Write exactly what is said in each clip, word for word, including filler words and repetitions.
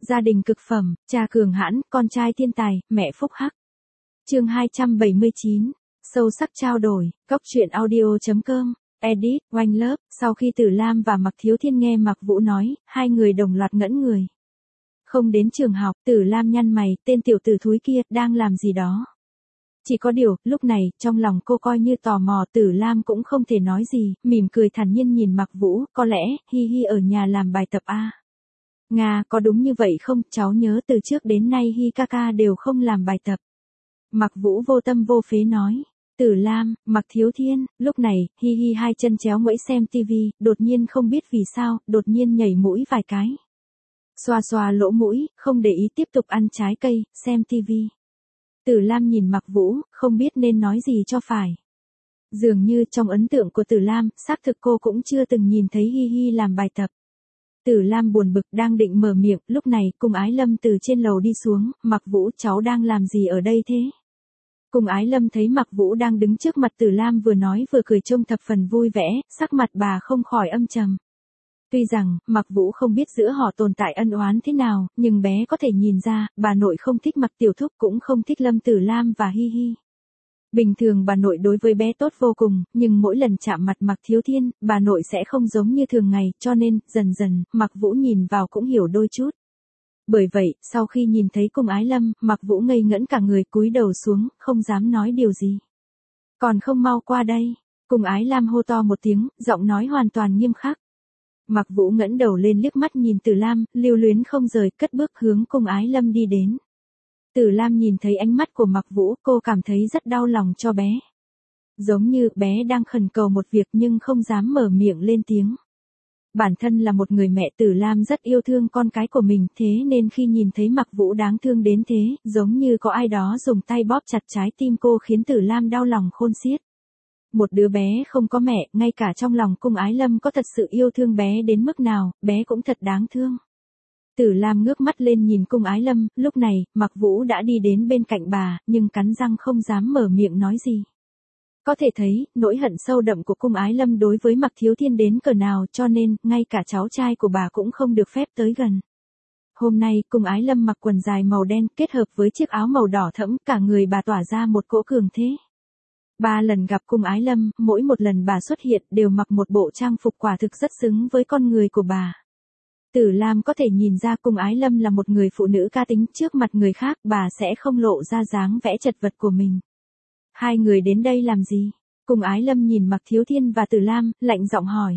Gia đình cực phẩm, cha cường hãn, con trai thiên tài, mẹ phúc hắc. Chương hai trăm bảy mươi chín, sâu sắc trao đổi, góc truyện audio chấm com, edit, Oanh Lớp. Sau khi Tử Lam và Mạc Thiếu Thiên nghe Mạc Vũ nói, hai người đồng loạt ngẩn người. Không đến trường học, Tử Lam nhăn mày, tên tiểu tử thúi kia, đang làm gì đó. Chỉ có điều, lúc này, trong lòng cô coi như tò mò, Tử Lam cũng không thể nói gì, mỉm cười thản nhiên nhìn Mạc Vũ, có lẽ, hi hi ở nhà làm bài tập a. Nga, có đúng như vậy không, cháu nhớ từ trước đến nay Hi ca ca đều không làm bài tập. Mạc Vũ vô tâm vô phế nói. Tử Lam, Mạc Thiếu Thiên, lúc này, Hi Hi hai chân chéo nguẫy xem tivi, đột nhiên không biết vì sao, đột nhiên nhảy mũi vài cái. Xoa xoa lỗ mũi, không để ý tiếp tục ăn trái cây, xem tivi. Tử Lam nhìn Mạc Vũ, không biết nên nói gì cho phải. Dường như trong ấn tượng của Tử Lam, xác thực cô cũng chưa từng nhìn thấy Hi Hi làm bài tập. Tử Lam buồn bực đang định mở miệng, lúc này, Cung Ái Lâm từ trên lầu đi xuống, Mạc Vũ cháu đang làm gì ở đây thế? Cung Ái Lâm thấy Mạc Vũ đang đứng trước mặt Tử Lam vừa nói vừa cười trông thập phần vui vẻ, sắc mặt bà không khỏi âm trầm. Tuy rằng, Mạc Vũ không biết giữa họ tồn tại ân oán thế nào, nhưng bé có thể nhìn ra, bà nội không thích Mạc Tiểu Thúc cũng không thích Lâm Tử Lam và Hi Hi. Bình thường bà nội đối với bé tốt vô cùng, nhưng mỗi lần chạm mặt Mạc Thiếu Thiên, bà nội sẽ không giống như thường ngày, cho nên, dần dần, Mạc Vũ nhìn vào cũng hiểu đôi chút. Bởi vậy, sau khi nhìn thấy Cung Ái Lâm, Mạc Vũ ngây ngẩn cả người cúi đầu xuống, không dám nói điều gì. Còn không mau qua đây. Cung Ái Lam hô to một tiếng, giọng nói hoàn toàn nghiêm khắc. Mạc Vũ ngẩng đầu lên liếc mắt nhìn Tử Lam, lưu luyến không rời, cất bước hướng Cung Ái Lâm đi đến. Tử Lam nhìn thấy ánh mắt của Mạc Vũ, cô cảm thấy rất đau lòng cho bé. Giống như bé đang khẩn cầu một việc nhưng không dám mở miệng lên tiếng. Bản thân là một người mẹ, Tử Lam rất yêu thương con cái của mình, thế nên khi nhìn thấy Mạc Vũ đáng thương đến thế, giống như có ai đó dùng tay bóp chặt trái tim cô khiến Tử Lam đau lòng khôn xiết. Một đứa bé không có mẹ, ngay cả trong lòng Cung Ái Lâm có thật sự yêu thương bé đến mức nào, bé cũng thật đáng thương. Tử Lam ngước mắt lên nhìn Cung Ái Lâm, lúc này, Mạc Vũ đã đi đến bên cạnh bà, nhưng cắn răng không dám mở miệng nói gì. Có thể thấy, nỗi hận sâu đậm của Cung Ái Lâm đối với Mạc Thiếu Thiên đến cỡ nào, cho nên, ngay cả cháu trai của bà cũng không được phép tới gần. Hôm nay, Cung Ái Lâm mặc quần dài màu đen, kết hợp với chiếc áo màu đỏ thẫm, cả người bà tỏa ra một cỗ cường thế. Ba lần gặp Cung Ái Lâm, mỗi một lần bà xuất hiện đều mặc một bộ trang phục quả thực rất xứng với con người của bà. Tử Lam có thể nhìn ra Cung Ái Lâm là một người phụ nữ cá tính, trước mặt người khác bà sẽ không lộ ra dáng vẽ chật vật của mình. Hai người đến đây làm gì? Cung Ái Lâm nhìn Mạc Thiếu Thiên và Tử Lam, lạnh giọng hỏi.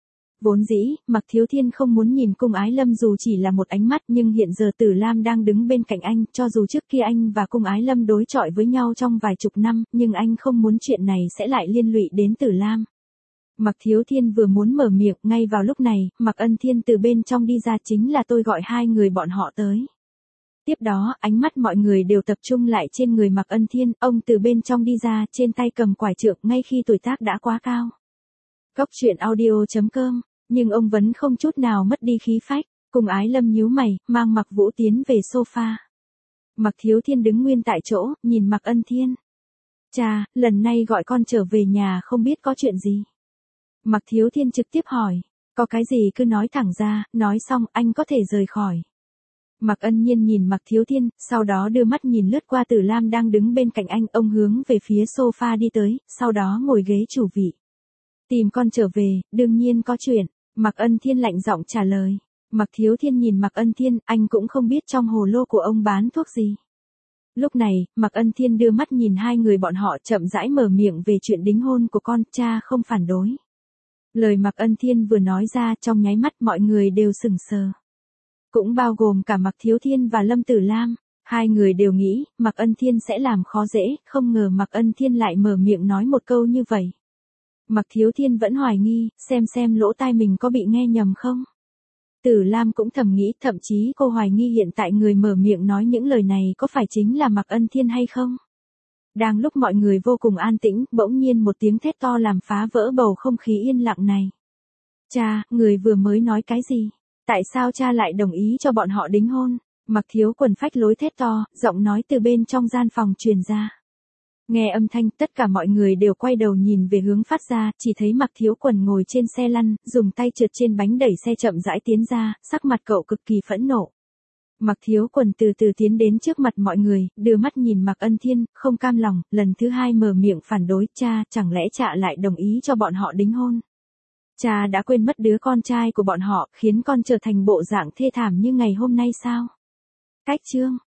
Vốn dĩ, Mạc Thiếu Thiên không muốn nhìn Cung Ái Lâm dù chỉ là một ánh mắt, nhưng hiện giờ Tử Lam đang đứng bên cạnh anh, cho dù trước kia anh và Cung Ái Lâm đối chọi với nhau trong vài chục năm, nhưng anh không muốn chuyện này sẽ lại liên lụy đến Tử Lam. Mạc Thiếu Thiên vừa muốn mở miệng, ngay vào lúc này, Mạc Ân Thiên từ bên trong đi ra, chính là tôi gọi hai người bọn họ tới. Tiếp đó, ánh mắt mọi người đều tập trung lại trên người Mạc Ân Thiên, ông từ bên trong đi ra, trên tay cầm quải trượng, ngay khi tuổi tác đã quá cao. Góc truyện audio chấm com, nhưng ông vẫn không chút nào mất đi khí phách. Cung Ái Lâm nhíu mày, mang Mạc Vũ tiến về sofa. Mạc Thiếu Thiên đứng nguyên tại chỗ, nhìn Mạc Ân Thiên. Cha, lần này gọi con trở về nhà không biết có chuyện gì. Mạc Thiếu Thiên trực tiếp hỏi, có cái gì cứ nói thẳng ra, nói xong anh có thể rời khỏi. Mạc Ân Nhiên nhìn Mạc Thiếu Thiên, sau đó đưa mắt nhìn lướt qua Tử Lam đang đứng bên cạnh anh, ông hướng về phía sofa đi tới, sau đó ngồi ghế chủ vị. Tìm con trở về, đương nhiên có chuyện, Mạc Ân Thiên lạnh giọng trả lời. Mạc Thiếu Thiên nhìn Mạc Ân Thiên, anh cũng không biết trong hồ lô của ông bán thuốc gì. Lúc này, Mạc Ân Thiên đưa mắt nhìn hai người bọn họ, chậm rãi mở miệng về chuyện đính hôn của con, cha không phản đối. Lời Mạc Ân Thiên vừa nói ra, trong nháy mắt mọi người đều sững sờ. Cũng bao gồm cả Mạc Thiếu Thiên và Lâm Tử Lam, hai người đều nghĩ, Mạc Ân Thiên sẽ làm khó dễ, không ngờ Mạc Ân Thiên lại mở miệng nói một câu như vậy. Mạc Thiếu Thiên vẫn hoài nghi, xem xem lỗ tai mình có bị nghe nhầm không. Tử Lam cũng thầm nghĩ, thậm chí cô hoài nghi hiện tại người mở miệng nói những lời này có phải chính là Mạc Ân Thiên hay không. Đang lúc mọi người vô cùng an tĩnh, bỗng nhiên một tiếng thét to làm phá vỡ bầu không khí yên lặng này. Cha, người vừa mới nói cái gì? Tại sao cha lại đồng ý cho bọn họ đính hôn? Mạc Thiếu Quần phách lối thét to, giọng nói từ bên trong gian phòng truyền ra. Nghe âm thanh, tất cả mọi người đều quay đầu nhìn về hướng phát ra, chỉ thấy Mạc Thiếu Quần ngồi trên xe lăn, dùng tay trượt trên bánh đẩy xe chậm rãi tiến ra, sắc mặt cậu cực kỳ phẫn nộ. Mặc Thiếu Quần từ từ tiến đến trước mặt mọi người, đưa mắt nhìn Mạc Ân Thiên, không cam lòng, lần thứ hai mở miệng phản đối, cha, chẳng lẽ cha lại đồng ý cho bọn họ đính hôn? Cha đã quên mất đứa con trai của bọn họ, khiến con trở thành bộ dạng thê thảm như ngày hôm nay sao? Cách chương